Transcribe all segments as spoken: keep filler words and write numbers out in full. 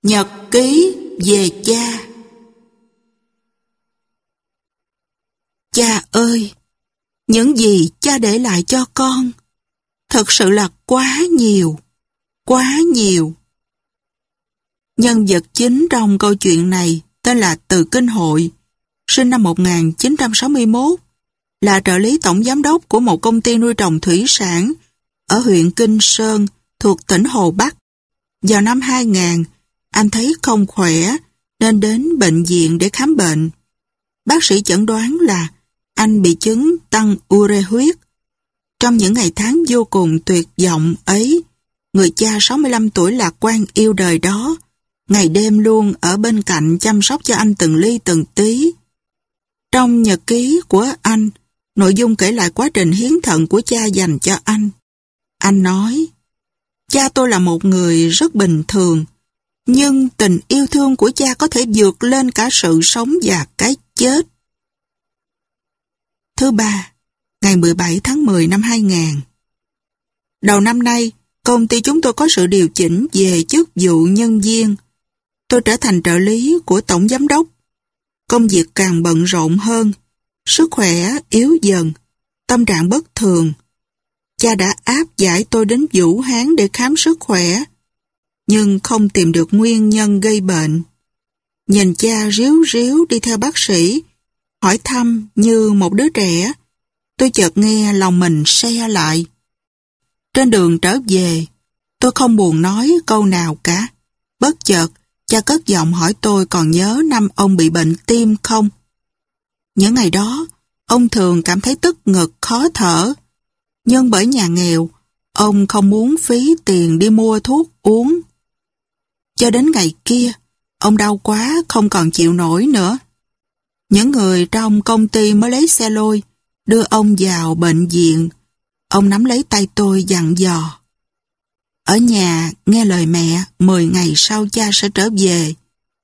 Nhật ký về cha. Cha ơi, những gì cha để lại cho con thật sự là quá nhiều, quá nhiều. Nhân vật chính trong câu chuyện này tên là Từ Kinh Hội, sinh năm một nghìn chín trăm sáu mươi mốt, là trợ lý tổng giám đốc của một công ty nuôi trồng thủy sản ở huyện Kinh Sơn thuộc tỉnh Hồ Bắc. Vào năm hai nghìn, anh thấy không khỏe nên đến bệnh viện để khám bệnh. Bác sĩ chẩn đoán là anh bị chứng tăng ure huyết. Trong những ngày tháng vô cùng tuyệt vọng ấy, người cha sáu mươi lăm tuổi lạc quan yêu đời đó, ngày đêm luôn ở bên cạnh chăm sóc cho anh từng ly từng tí. Trong nhật ký của anh, nội dung kể lại quá trình hiến thận của cha dành cho anh. Anh nói, cha tôi là một người rất bình thường, nhưng tình yêu thương của cha có thể vượt lên cả sự sống và cái chết. Thứ ba, ngày mười bảy tháng mười năm hai nghìn. Đầu năm nay, công ty chúng tôi có sự điều chỉnh về chức vụ nhân viên. Tôi trở thành trợ lý của tổng giám đốc. Công việc càng bận rộn hơn, sức khỏe yếu dần, tâm trạng bất thường. Cha đã áp giải tôi đến Vũ Hán để khám sức khỏe, nhưng không tìm được nguyên nhân gây bệnh. Nhìn cha ríu ríu đi theo bác sĩ, hỏi thăm như một đứa trẻ, tôi chợt nghe lòng mình se lại. Trên đường trở về, tôi không buồn nói câu nào cả. Bất chợt, cha cất giọng hỏi tôi còn nhớ năm ông bị bệnh tim không? Những ngày đó, ông thường cảm thấy tức ngực, khó thở. Nhưng bởi nhà nghèo, ông không muốn phí tiền đi mua thuốc uống. Cho đến ngày kia, ông đau quá không còn chịu nổi nữa. Những người trong công ty mới lấy xe lôi, đưa ông vào bệnh viện. Ông nắm lấy tay tôi dặn dò. Ở nhà nghe lời mẹ, mười ngày sau cha sẽ trở về.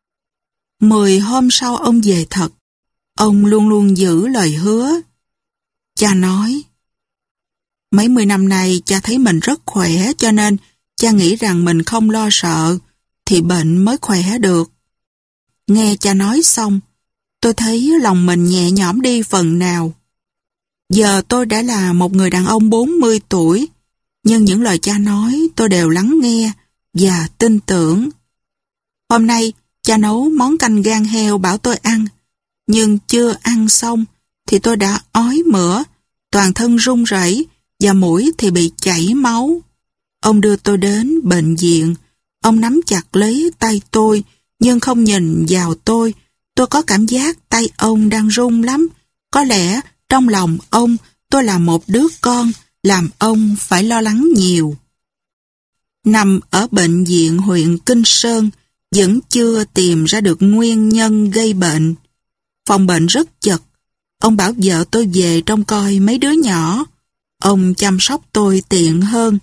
Mười hôm sau ông về thật. Ông luôn luôn giữ lời hứa. Cha nói, mấy mươi năm nay cha thấy mình rất khỏe cho nên cha nghĩ rằng mình không lo sợ thì bệnh mới khỏe được. Nghe cha nói xong, tôi thấy lòng mình nhẹ nhõm đi phần nào. Giờ tôi đã là một người đàn ông bốn mươi tuổi, nhưng những lời cha nói tôi đều lắng nghe và tin tưởng. Hôm nay, cha nấu món canh gan heo bảo tôi ăn, nhưng chưa ăn xong thì tôi đã ói mửa, toàn thân run rẩy và mũi thì bị chảy máu. Ông đưa tôi đến bệnh viện, ông nắm chặt lấy tay tôi nhưng không nhìn vào tôi. Tôi có cảm giác tay ông đang run lắm. Có lẽ trong lòng ông tôi là một đứa con, làm ông phải lo lắng nhiều. Nằm ở bệnh viện huyện Kinh Sơn, vẫn chưa tìm ra được nguyên nhân gây bệnh. Phòng bệnh rất chật. Ông bảo vợ tôi về trông coi mấy đứa nhỏ. Ông chăm sóc tôi tiện hơn.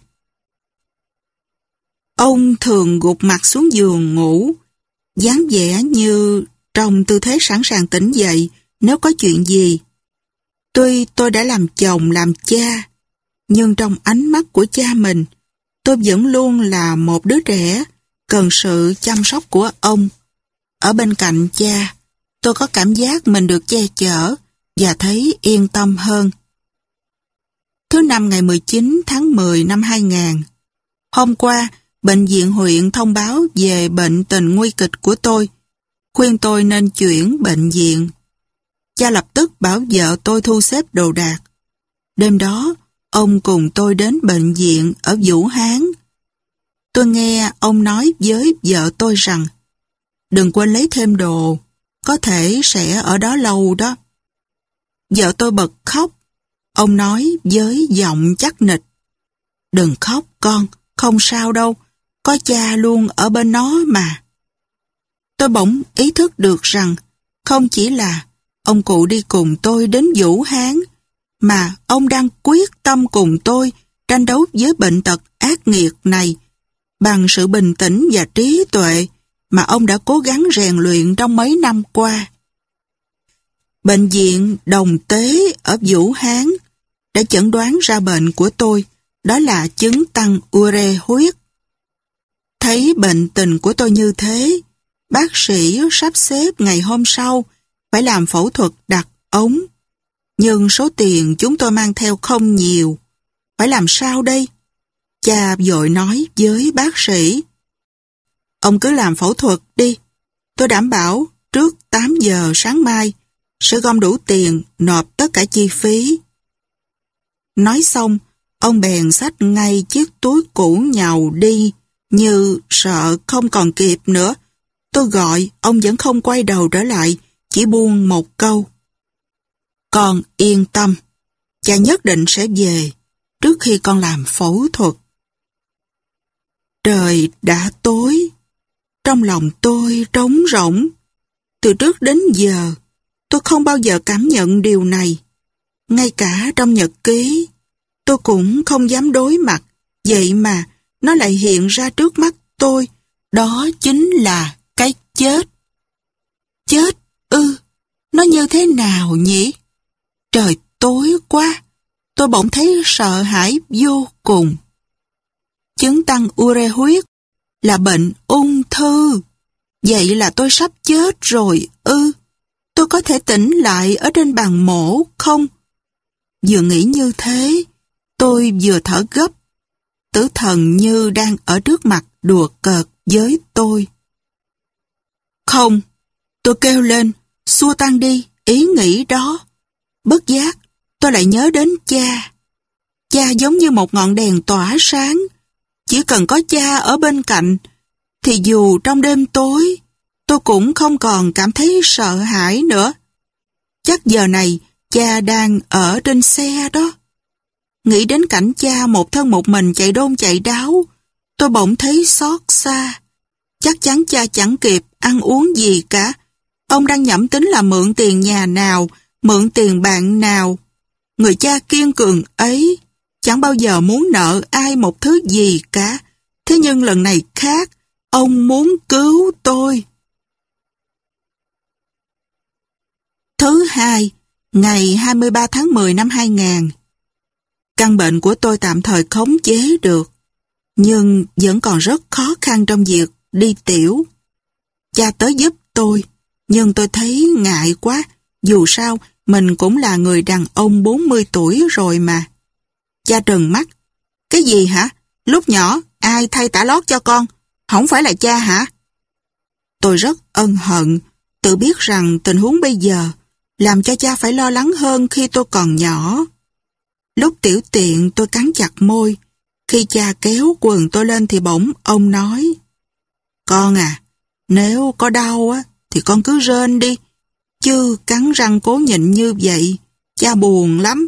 Ông thường gục mặt xuống giường ngủ, dáng vẻ như trong tư thế sẵn sàng tỉnh dậy nếu có chuyện gì. Tuy tôi đã làm chồng làm cha, nhưng trong ánh mắt của cha mình, tôi vẫn luôn là một đứa trẻ, cần sự chăm sóc của ông. Ở bên cạnh cha, tôi có cảm giác mình được che chở và thấy yên tâm hơn. Thứ năm ngày mười chín tháng mười năm hai nghìn. Hôm qua, bệnh viện huyện thông báo về bệnh tình nguy kịch của tôi, khuyên tôi nên chuyển bệnh viện. Cha lập tức bảo vợ tôi thu xếp đồ đạc. Đêm đó, ông cùng tôi đến bệnh viện ở Vũ Hán. Tôi nghe ông nói với vợ tôi rằng, đừng quên lấy thêm đồ, có thể sẽ ở đó lâu đó. Vợ tôi bật khóc. Ông nói với giọng chắc nịch, đừng khóc con, không sao đâu, có cha luôn ở bên nó mà. Tôi bỗng ý thức được rằng, không chỉ là ông cụ đi cùng tôi đến Vũ Hán, mà ông đang quyết tâm cùng tôi tranh đấu với bệnh tật ác nghiệt này, bằng sự bình tĩnh và trí tuệ mà ông đã cố gắng rèn luyện trong mấy năm qua. Bệnh viện Đồng Tế ở Vũ Hán đã chẩn đoán ra bệnh của tôi, đó là chứng tăng ure huyết. Thấy bệnh tình của tôi như thế, bác sĩ sắp xếp ngày hôm sau phải làm phẫu thuật đặt ống. Nhưng số tiền chúng tôi mang theo không nhiều. Phải làm sao đây? Cha vội nói với bác sĩ. Ông cứ làm phẫu thuật đi. Tôi đảm bảo trước tám giờ sáng mai sẽ gom đủ tiền nộp tất cả chi phí. Nói xong, ông bèn xách ngay chiếc túi cũ nhàu đi, như sợ không còn kịp nữa. Tôi gọi, ông vẫn không quay đầu trở lại, chỉ buông một câu. Con yên tâm, cha nhất định sẽ về trước khi con làm phẫu thuật. Trời đã tối, trong lòng tôi trống rỗng. Từ trước đến giờ, tôi không bao giờ cảm nhận điều này. Ngay cả trong nhật ký, tôi cũng không dám đối mặt. Vậy mà, nó lại hiện ra trước mắt tôi. Đó chính là cái chết. Chết ư, nó như thế nào nhỉ? Trời tối quá, tôi bỗng thấy sợ hãi vô cùng. Chứng tăng ure huyết là bệnh ung thư. Vậy là tôi sắp chết rồi ư? Tôi có thể tỉnh lại ở trên bàn mổ không? Vừa nghĩ như thế, tôi vừa thở gấp. Tử thần như đang ở trước mặt đùa cợt với tôi. Không, tôi kêu lên, xua tan đi ý nghĩ đó. Bất giác, tôi lại nhớ đến cha. Cha giống như một ngọn đèn tỏa sáng. Chỉ cần có cha ở bên cạnh, thì dù trong đêm tối, tôi cũng không còn cảm thấy sợ hãi nữa. Chắc giờ này, cha đang ở trên xe đó. Nghĩ đến cảnh cha một thân một mình chạy đôn chạy đáo, tôi bỗng thấy xót xa. Chắc chắn cha chẳng kịp ăn uống gì cả. Ông đang nhẩm tính là mượn tiền nhà nào, mượn tiền bạn nào. Người cha kiên cường ấy chẳng bao giờ muốn nợ ai một thứ gì cả. Thế nhưng lần này khác, ông muốn cứu tôi. Thứ hai, ngày hai mươi ba tháng mười năm hai nghìn. Căn bệnh của tôi tạm thời khống chế được, nhưng vẫn còn rất khó khăn trong việc đi tiểu. Cha tới giúp tôi, nhưng tôi thấy ngại quá. Dù sao, mình cũng là người đàn ông bốn mươi tuổi rồi mà. Cha trừng mắt. Cái gì hả? Lúc nhỏ, ai thay tả lót cho con? Không phải là cha hả? Tôi rất ân hận, tự biết rằng tình huống bây giờ làm cho cha phải lo lắng hơn khi tôi còn nhỏ. Lúc tiểu tiện tôi cắn chặt môi. Khi cha kéo quần tôi lên thì bỗng ông nói: Con à, nếu có đau á thì con cứ rên đi, chứ cắn răng cố nhịn như vậy, cha buồn lắm.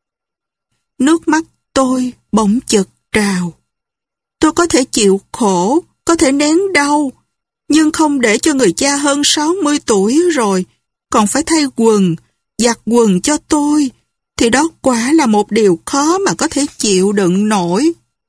Nước mắt tôi bỗng chực trào. Tôi có thể chịu khổ, có thể nén đau, nhưng không để cho người cha hơn sáu mươi tuổi rồi còn phải thay quần, giặt quần cho tôi, thì đó quả là một điều khó mà có thể chịu đựng nổi.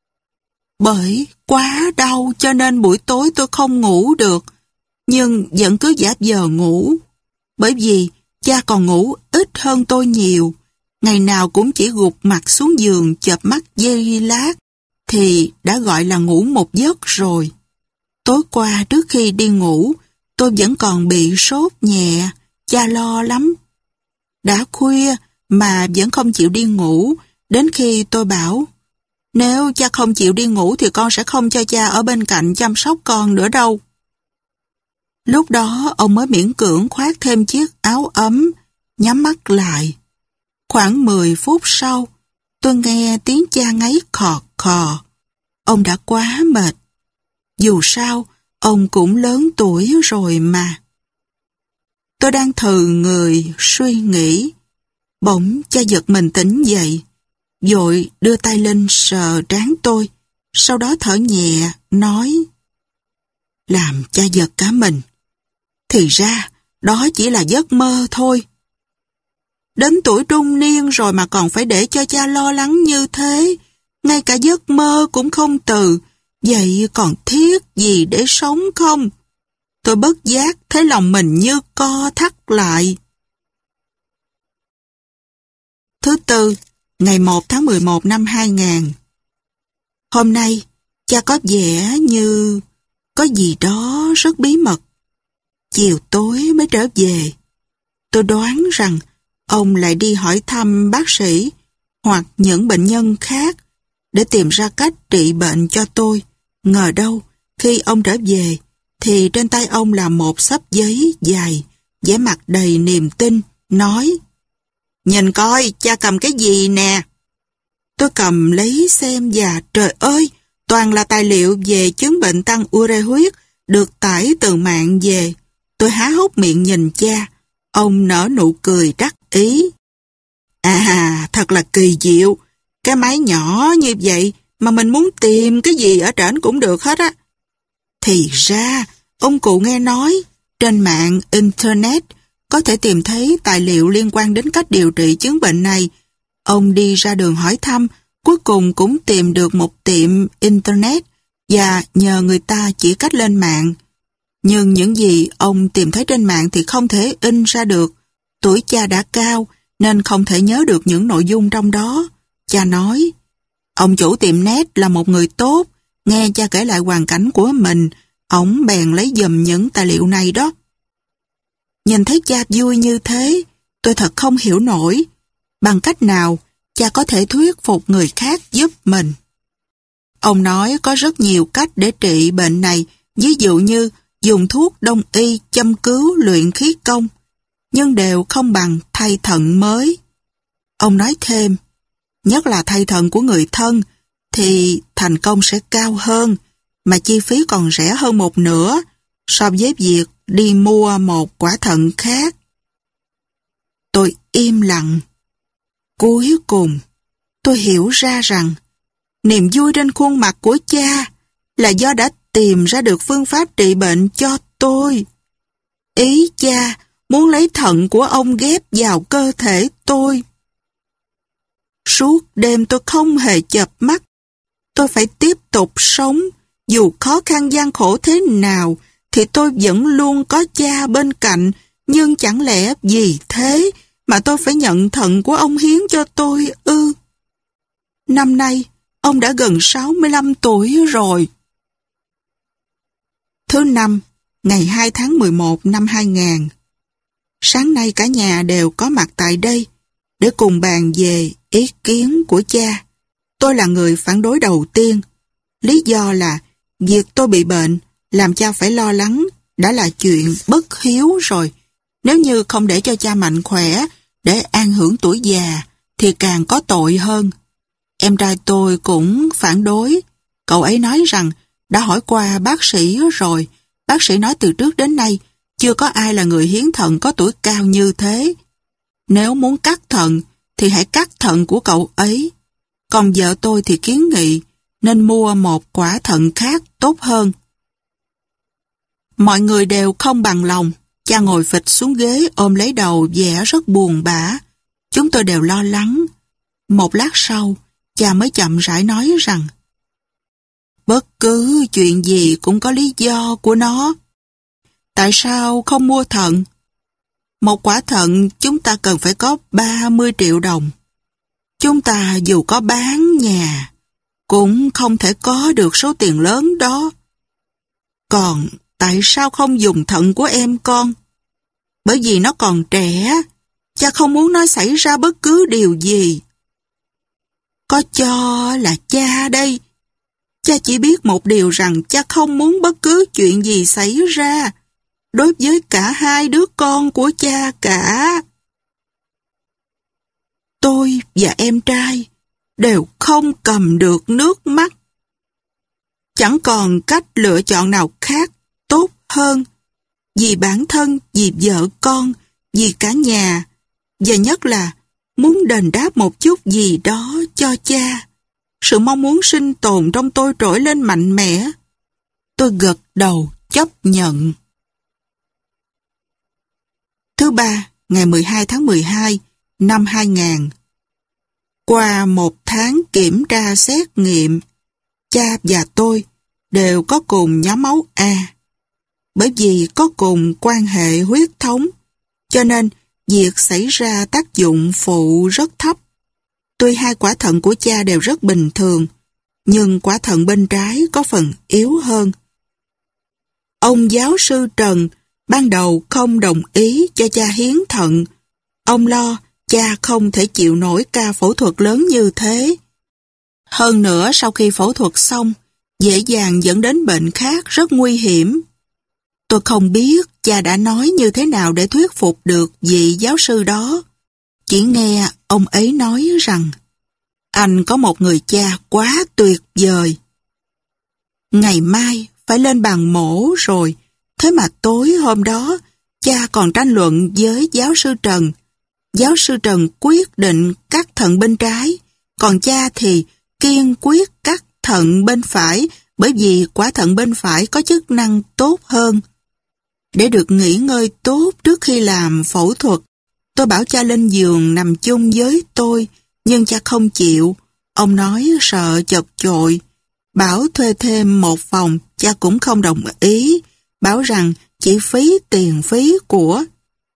Bởi quá đau cho nên buổi tối tôi không ngủ được, nhưng vẫn cứ giả vờ ngủ. Bởi vì cha còn ngủ ít hơn tôi nhiều, ngày nào cũng chỉ gục mặt xuống giường chợp mắt giây lát, thì đã gọi là ngủ một giấc rồi. Tối qua trước khi đi ngủ, tôi vẫn còn bị sốt nhẹ, cha lo lắm. Đã khuya mà vẫn không chịu đi ngủ, đến khi tôi bảo, nếu cha không chịu đi ngủ thì con sẽ không cho cha ở bên cạnh chăm sóc con nữa đâu. Lúc đó ông mới miễn cưỡng khoác thêm chiếc áo ấm, nhắm mắt lại. Khoảng mười phút sau, tôi nghe tiếng cha ngáy khò khò. Ông đã quá mệt. Dù sao, ông cũng lớn tuổi rồi mà. Tôi đang thừ người, suy nghĩ. Bỗng cha giật mình tỉnh dậy, vội đưa tay lên sờ trán tôi, sau đó thở nhẹ, nói: Làm cha giật cả mình. Thì ra, đó chỉ là giấc mơ thôi. Đến tuổi trung niên rồi mà còn phải để cho cha lo lắng như thế, ngay cả giấc mơ cũng không từ, vậy còn thiết gì để sống không? Tôi bất giác thấy lòng mình như co thắt lại. Thứ tư, ngày một tháng mười một năm hai nghìn. Hôm nay, cha có vẻ như có gì đó rất bí mật. Chiều tối mới trở về. Tôi đoán rằng ông lại đi hỏi thăm bác sĩ hoặc những bệnh nhân khác để tìm ra cách trị bệnh cho tôi. Ngờ đâu, khi ông trở về, thì trên tay ông là một xấp giấy dài, vẻ mặt đầy niềm tin, nói: "Nhìn coi, cha cầm cái gì nè." Tôi cầm lấy xem và trời ơi, toàn là tài liệu về chứng bệnh tăng ure huyết được tải từ mạng về. Tôi há hốc miệng nhìn cha. Ông nở nụ cười đắc ý. À, thật là kỳ diệu. Cái máy nhỏ như vậy mà mình muốn tìm cái gì ở trển cũng được hết á. Thì ra, ông cụ nghe nói, trên mạng Internet có thể tìm thấy tài liệu liên quan đến cách điều trị chứng bệnh này. Ông đi ra đường hỏi thăm, cuối cùng cũng tìm được một tiệm Internet và nhờ người ta chỉ cách lên mạng. Nhưng những gì ông tìm thấy trên mạng thì không thể in ra được. Tuổi cha đã cao nên không thể nhớ được những nội dung trong đó. Cha nói, ông chủ tiệm net là một người tốt, nghe cha kể lại hoàn cảnh của mình, ổng bèn lấy giùm những tài liệu này đó. Nhìn thấy cha vui như thế, tôi thật không hiểu nổi. Bằng cách nào cha có thể thuyết phục người khác giúp mình? Ông nói có rất nhiều cách để trị bệnh này, ví dụ như dùng thuốc đông y, châm cứu, luyện khí công, nhưng đều không bằng thay thận mới. Ông nói thêm, nhất là thay thận của người thân, thì thành công sẽ cao hơn, mà chi phí còn rẻ hơn một nửa so với việc đi mua một quả thận khác. Tôi im lặng. Cuối cùng, tôi hiểu ra rằng niềm vui trên khuôn mặt của cha là do đã tìm ra được phương pháp trị bệnh cho tôi. Ý cha muốn lấy thận của ông ghép vào cơ thể tôi. Suốt đêm tôi không hề chợp mắt. Tôi phải tiếp tục sống, dù khó khăn gian khổ thế nào, thì tôi vẫn luôn có cha bên cạnh, nhưng chẳng lẽ vì thế mà tôi phải nhận thận của ông hiến cho tôi ư? Năm nay, ông đã gần sáu mươi lăm tuổi rồi. Thứ năm, ngày hai tháng mười một năm hai nghìn. Sáng nay cả nhà đều có mặt tại đây để cùng bàn về ý kiến của cha. Tôi là người phản đối đầu tiên. Lý do là việc tôi bị bệnh làm cha phải lo lắng đã là chuyện bất hiếu rồi. Nếu như không để cho cha mạnh khỏe để an hưởng tuổi già thì càng có tội hơn. Em trai tôi cũng phản đối. Cậu ấy nói rằng đã hỏi qua bác sĩ rồi. Bác sĩ nói từ trước đến nay chưa có ai là người hiến thận có tuổi cao như thế. Nếu muốn cắt thận thì hãy cắt thận của cậu ấy. Còn vợ tôi thì kiến nghị nên mua một quả thận khác tốt hơn. Mọi người đều không bằng lòng. Cha ngồi phịch xuống ghế ôm lấy đầu, vẻ rất buồn bã. Chúng tôi đều lo lắng. Một lát sau, cha mới chậm rãi nói rằng bất cứ chuyện gì cũng có lý do của nó. Tại sao không mua thận? Một quả thận chúng ta cần phải có ba mươi triệu đồng. Chúng ta dù có bán nhà, cũng không thể có được số tiền lớn đó. Còn tại sao không dùng thận của em con? Bởi vì nó còn trẻ, cha không muốn nó xảy ra bất cứ điều gì. Có cho là cha đây. Cha chỉ biết một điều rằng cha không muốn bất cứ chuyện gì xảy ra đối với cả hai đứa con của cha cả. Tôi và em trai đều không cầm được nước mắt. Chẳng còn cách lựa chọn nào khác tốt hơn. Vì bản thân, vì vợ con, vì cả nhà, và nhất là muốn đền đáp một chút gì đó cho cha. Sự mong muốn sinh tồn trong tôi trỗi lên mạnh mẽ. Tôi gật đầu chấp nhận. Thứ ba, ngày mười hai tháng mười hai năm hai nghìn. Qua một tháng kiểm tra xét nghiệm, cha và tôi đều có cùng nhóm máu A. Bởi vì có cùng quan hệ huyết thống, cho nên việc xảy ra tác dụng phụ rất thấp. Tuy hai quả thận của cha đều rất bình thường, nhưng quả thận bên trái có phần yếu hơn. Ông giáo sư Trần ban đầu không đồng ý cho cha hiến thận. Ông lo cha không thể chịu nổi ca phẫu thuật lớn như thế. Hơn nữa sau khi phẫu thuật xong, dễ dàng dẫn đến bệnh khác rất nguy hiểm. Tôi không biết cha đã nói như thế nào để thuyết phục được vị giáo sư đó. Chỉ nghe ông ấy nói rằng anh có một người cha quá tuyệt vời. Ngày mai phải lên bàn mổ rồi, thế mà tối hôm đó cha còn tranh luận với giáo sư Trần. Giáo sư Trần quyết định cắt thận bên trái, còn cha thì kiên quyết cắt thận bên phải bởi vì quả thận bên phải có chức năng tốt hơn. Để được nghỉ ngơi tốt trước khi làm phẫu thuật, tôi bảo cha lên giường nằm chung với tôi, nhưng cha không chịu. Ông nói sợ chật chội. Bảo thuê thêm một phòng, cha cũng không đồng ý, bảo rằng chỉ phí tiền phí của.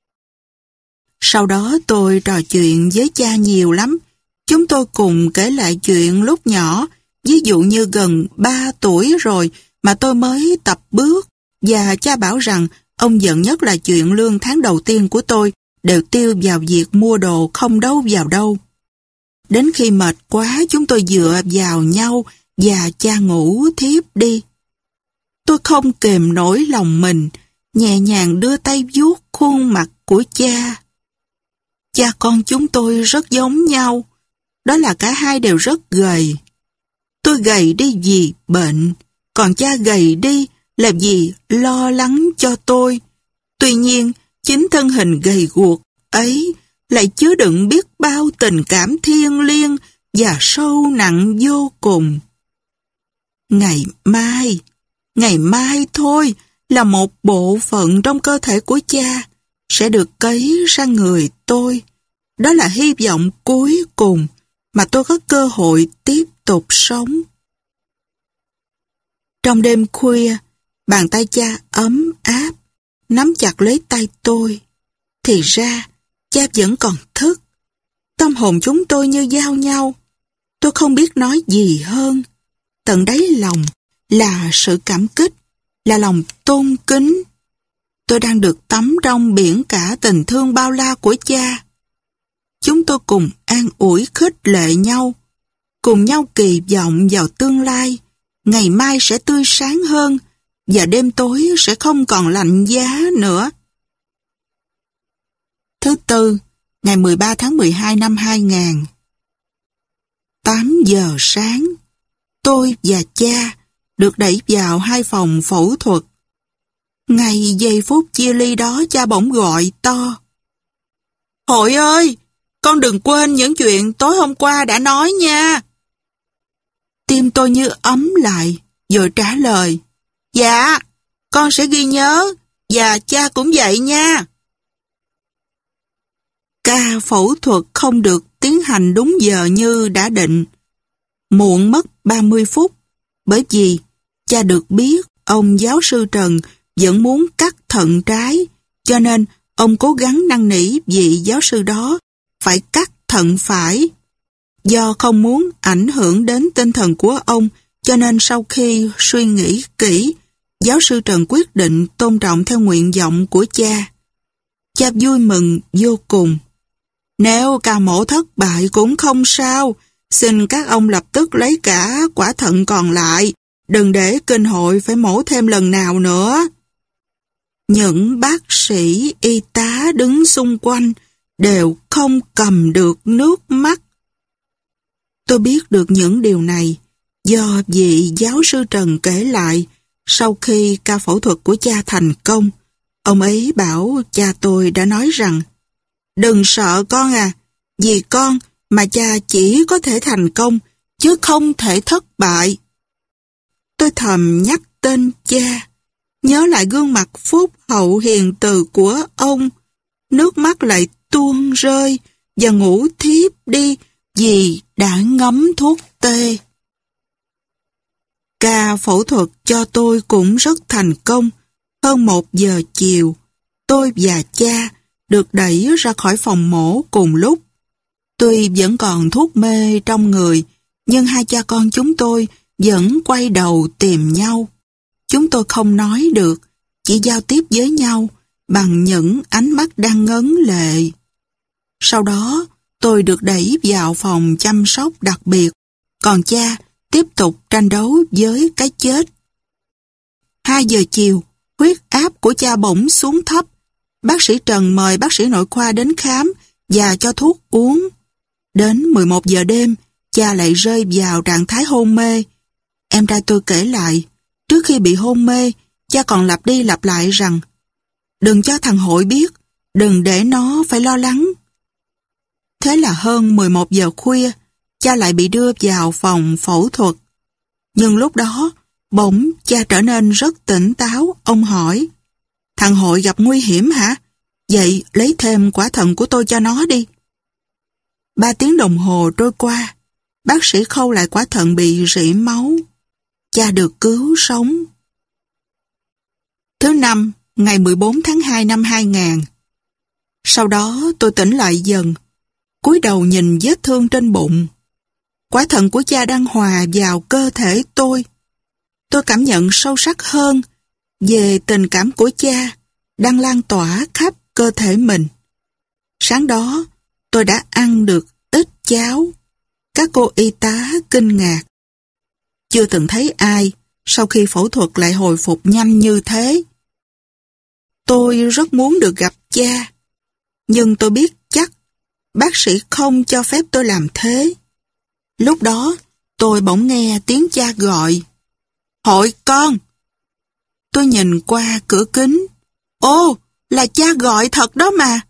Sau đó tôi trò chuyện với cha nhiều lắm. Chúng tôi cùng kể lại chuyện lúc nhỏ, ví dụ như gần ba tuổi rồi mà tôi mới tập bước, và cha bảo rằng ông giận nhất là chuyện lương tháng đầu tiên của tôi đều tiêu vào việc mua đồ không đâu vào đâu. Đến khi mệt quá chúng tôi dựa vào nhau và cha ngủ thiếp đi. Tôi không kềm nổi lòng mình, nhẹ nhàng đưa tay vuốt khuôn mặt của cha. Cha con chúng tôi rất giống nhau, đó là cả hai đều rất gầy. Tôi gầy đi vì bệnh, còn cha gầy đi là vì lo lắng cho tôi. Tuy nhiên, chính thân hình gầy guộc ấy lại chứa đựng biết bao tình cảm thiêng liêng và sâu nặng vô cùng. Ngày mai, ngày mai thôi là một bộ phận trong cơ thể của cha sẽ được cấy sang người tôi. Đó là hy vọng cuối cùng mà tôi có cơ hội tiếp tục sống. Trong đêm khuya, bàn tay cha ấm áp, nắm chặt lấy tay tôi. Thì ra, cha vẫn còn thức. Tâm hồn chúng tôi như giao nhau. Tôi không biết nói gì hơn. Tận đáy lòng là sự cảm kích, là lòng tôn kính. Tôi đang được tắm trong biển cả tình thương bao la của cha. Chúng tôi cùng an ủi khích lệ nhau, cùng nhau kỳ vọng vào tương lai. Ngày mai sẽ tươi sáng hơn, và đêm tối sẽ không còn lạnh giá nữa. Thứ Tư, ngày mười ba tháng mười hai năm hai nghìn. tám giờ sáng, tôi và cha được đẩy vào hai phòng phẫu thuật. Ngay giây phút chia ly đó cha bỗng gọi to. Hội ơi, con đừng quên những chuyện tối hôm qua đã nói nha. Tim tôi như ấm lại, rồi trả lời. Dạ, con sẽ ghi nhớ, và cha cũng vậy nha. Ca phẫu thuật không được tiến hành đúng giờ như đã định. Muộn mất ba mươi phút, bởi vì cha được biết ông giáo sư Trần vẫn muốn cắt thận trái, cho nên ông cố gắng năn nỉ vị giáo sư đó phải cắt thận phải. Do không muốn ảnh hưởng đến tinh thần của ông, cho nên sau khi suy nghĩ kỹ, giáo sư Trần quyết định tôn trọng theo nguyện vọng của cha. Cha vui mừng vô cùng. Nếu ca mổ thất bại cũng không sao, xin các ông lập tức lấy cả quả thận còn lại, đừng để kinh hội phải mổ thêm lần nào nữa. Những bác sĩ, y tá đứng xung quanh đều không cầm được nước mắt. Tôi biết được những điều này do vị giáo sư Trần kể lại sau khi ca phẫu thuật của cha thành công. Ông ấy bảo cha tôi đã nói rằng đừng sợ con à, vì con mà cha chỉ có thể thành công chứ không thể thất bại. Tôi thầm nhắc tên cha, nhớ lại gương mặt phúc hậu hiền từ của ông. Nước mắt lại tuôn rơi và ngủ thiếp đi vì đã ngấm thuốc tê. Ca phẫu thuật cho tôi cũng rất thành công. Hơn một giờ chiều, tôi và cha được đẩy ra khỏi phòng mổ cùng lúc. Tuy vẫn còn thuốc mê trong người, nhưng hai cha con chúng tôi vẫn quay đầu tìm nhau. Chúng tôi không nói được, chỉ giao tiếp với nhau bằng những ánh mắt đang ngấn lệ. Sau đó, tôi được đẩy vào phòng chăm sóc đặc biệt, còn cha tiếp tục tranh đấu với cái chết. Hai giờ chiều, huyết áp của cha bỗng xuống thấp. Bác sĩ Trần mời bác sĩ nội khoa đến khám và cho thuốc uống. Đến mười một giờ đêm, cha lại rơi vào trạng thái hôn mê. Em trai tôi kể lại, trước khi bị hôn mê, cha còn lặp đi lặp lại rằng đừng cho thằng Hội biết, đừng để nó phải lo lắng. Thế là hơn mười một giờ khuya, cha lại bị đưa vào phòng phẫu thuật. Nhưng lúc đó, bỗng cha trở nên rất tỉnh táo. Ông hỏi, thằng Hội gặp nguy hiểm hả? Vậy lấy thêm quả thận của tôi cho nó đi. Ba tiếng đồng hồ trôi qua, bác sĩ khâu lại quả thận bị rỉ máu. Cha được cứu sống. Thứ năm, ngày mười bốn tháng hai năm hai nghìn. Sau đó tôi tỉnh lại dần, cúi đầu nhìn vết thương trên bụng. Quả thận của cha đang hòa vào cơ thể tôi. Tôi cảm nhận sâu sắc hơn về tình cảm của cha đang lan tỏa khắp cơ thể mình. Sáng đó, tôi đã ăn được ít cháo. Các cô y tá kinh ngạc. Chưa từng thấy ai sau khi phẫu thuật lại hồi phục nhanh như thế. Tôi rất muốn được gặp cha, nhưng tôi biết chắc bác sĩ không cho phép tôi làm thế. Lúc đó, tôi bỗng nghe tiếng cha gọi, Hội con! Tôi nhìn qua cửa kính. Ô, là cha gọi thật đó mà.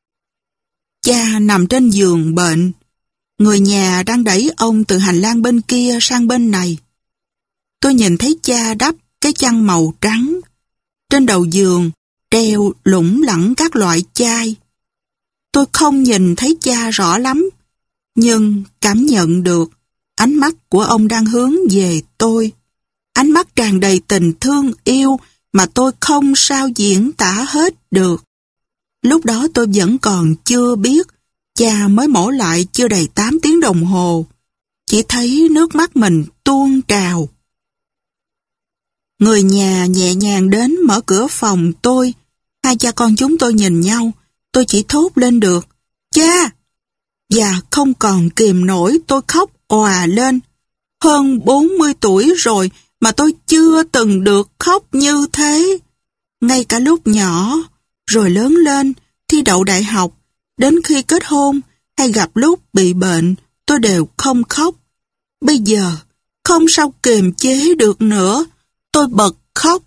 Cha nằm trên giường bệnh. Người nhà đang đẩy ông từ hành lang bên kia sang bên này. Tôi nhìn thấy cha đắp cái chăn màu trắng. Trên đầu giường treo lủng lẳng các loại chai. Tôi không nhìn thấy cha rõ lắm, nhưng cảm nhận được ánh mắt của ông đang hướng về tôi. Ánh mắt tràn đầy tình thương yêu mà tôi không sao diễn tả hết được. Lúc đó tôi vẫn còn chưa biết cha mới mổ lại chưa đầy tám tiếng đồng hồ. Chỉ thấy nước mắt mình tuôn trào. Người nhà nhẹ nhàng đến mở cửa phòng tôi. Hai cha con chúng tôi nhìn nhau. Tôi chỉ thốt lên được, cha! Và không còn kìm nổi, tôi khóc òa lên. Hơn bốn mươi tuổi rồi mà tôi chưa từng được khóc như thế. Ngay cả lúc nhỏ, rồi lớn lên, thi đậu đại học, đến khi kết hôn hay gặp lúc bị bệnh, tôi đều không khóc. Bây giờ, không sao kiềm chế được nữa, tôi bật khóc.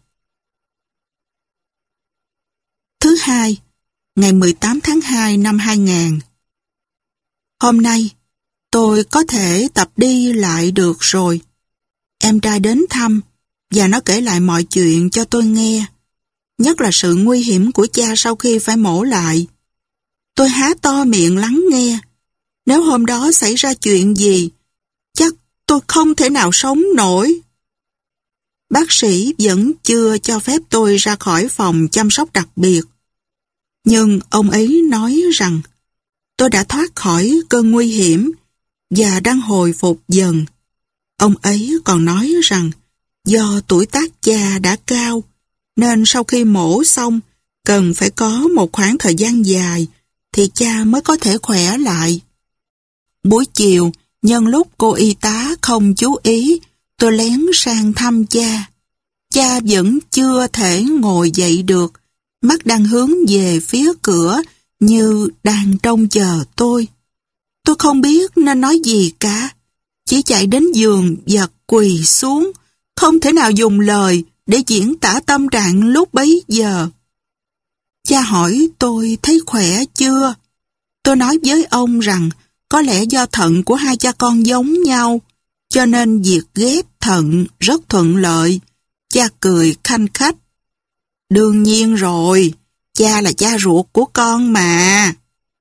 Thứ hai, ngày mười tám tháng hai năm hai nghìn. Hôm nay, tôi có thể tập đi lại được rồi. Em trai đến thăm và nó kể lại mọi chuyện cho tôi nghe, nhất là sự nguy hiểm của cha sau khi phải mổ lại. Tôi há to miệng lắng nghe. Nếu hôm đó xảy ra chuyện gì, chắc tôi không thể nào sống nổi. Bác sĩ vẫn chưa cho phép tôi ra khỏi phòng chăm sóc đặc biệt. Nhưng ông ấy nói rằng tôi đã thoát khỏi cơn nguy hiểm và đang hồi phục dần. Ông ấy còn nói rằng do tuổi tác cha đã cao, nên sau khi mổ xong cần phải có một khoảng thời gian dài thì cha mới có thể khỏe lại. Buổi chiều, nhân lúc cô y tá không chú ý, tôi lén sang thăm cha. Cha vẫn chưa thể ngồi dậy được, mắt đang hướng về phía cửa như đang trông chờ tôi. Tôi không biết nên nói gì cả, chỉ chạy đến giường và quỳ xuống, không thể nào dùng lời để diễn tả tâm trạng lúc bấy giờ. Cha hỏi tôi thấy khỏe chưa? Tôi nói với ông rằng có lẽ do thận của hai cha con giống nhau, cho nên việc ghép thận rất thuận lợi. Cha cười khanh khách. Đương nhiên rồi, cha là cha ruột của con mà.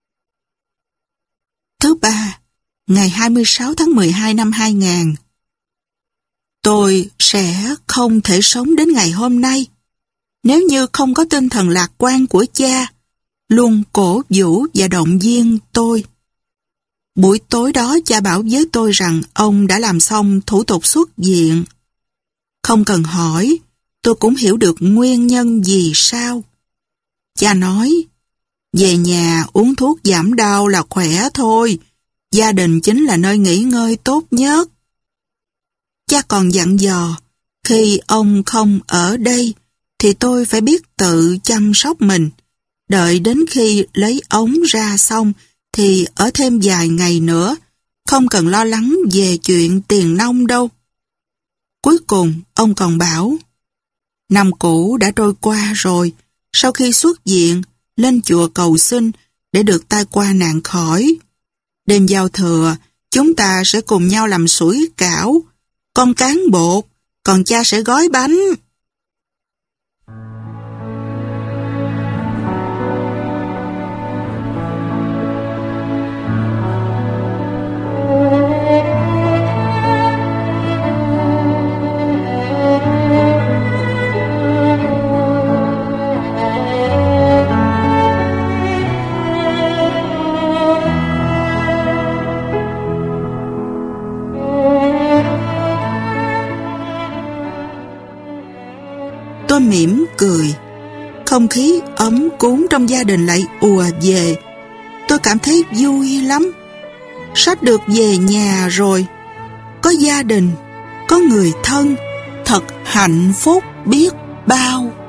Thứ ba, ngày hai mươi sáu tháng mười hai năm hai nghìn. Tôi sẽ không thể sống đến ngày hôm nay nếu như không có tinh thần lạc quan của cha, luôn cổ vũ và động viên tôi. Buổi tối đó cha bảo với tôi rằng ông đã làm xong thủ tục xuất viện. Không cần hỏi, tôi cũng hiểu được nguyên nhân vì sao. Cha nói, về nhà uống thuốc giảm đau là khỏe thôi, gia đình chính là nơi nghỉ ngơi tốt nhất. Cha còn dặn dò, khi ông không ở đây, thì tôi phải biết tự chăm sóc mình. Đợi đến khi lấy ống ra xong, thì ở thêm vài ngày nữa, không cần lo lắng về chuyện tiền nong đâu. Cuối cùng, ông còn bảo, năm cũ đã trôi qua rồi, sau khi xuất viện, lên chùa cầu xin để được tai qua nạn khỏi. Đêm giao thừa, chúng ta sẽ cùng nhau làm sủi cảo, con cán bột, còn cha sẽ gói bánh. Tôi mỉm cười. Không khí ấm cúng trong gia đình lại ùa về. Tôi cảm thấy vui lắm. Sắp được về nhà rồi. Có gia đình, có người thân, thật hạnh phúc biết bao.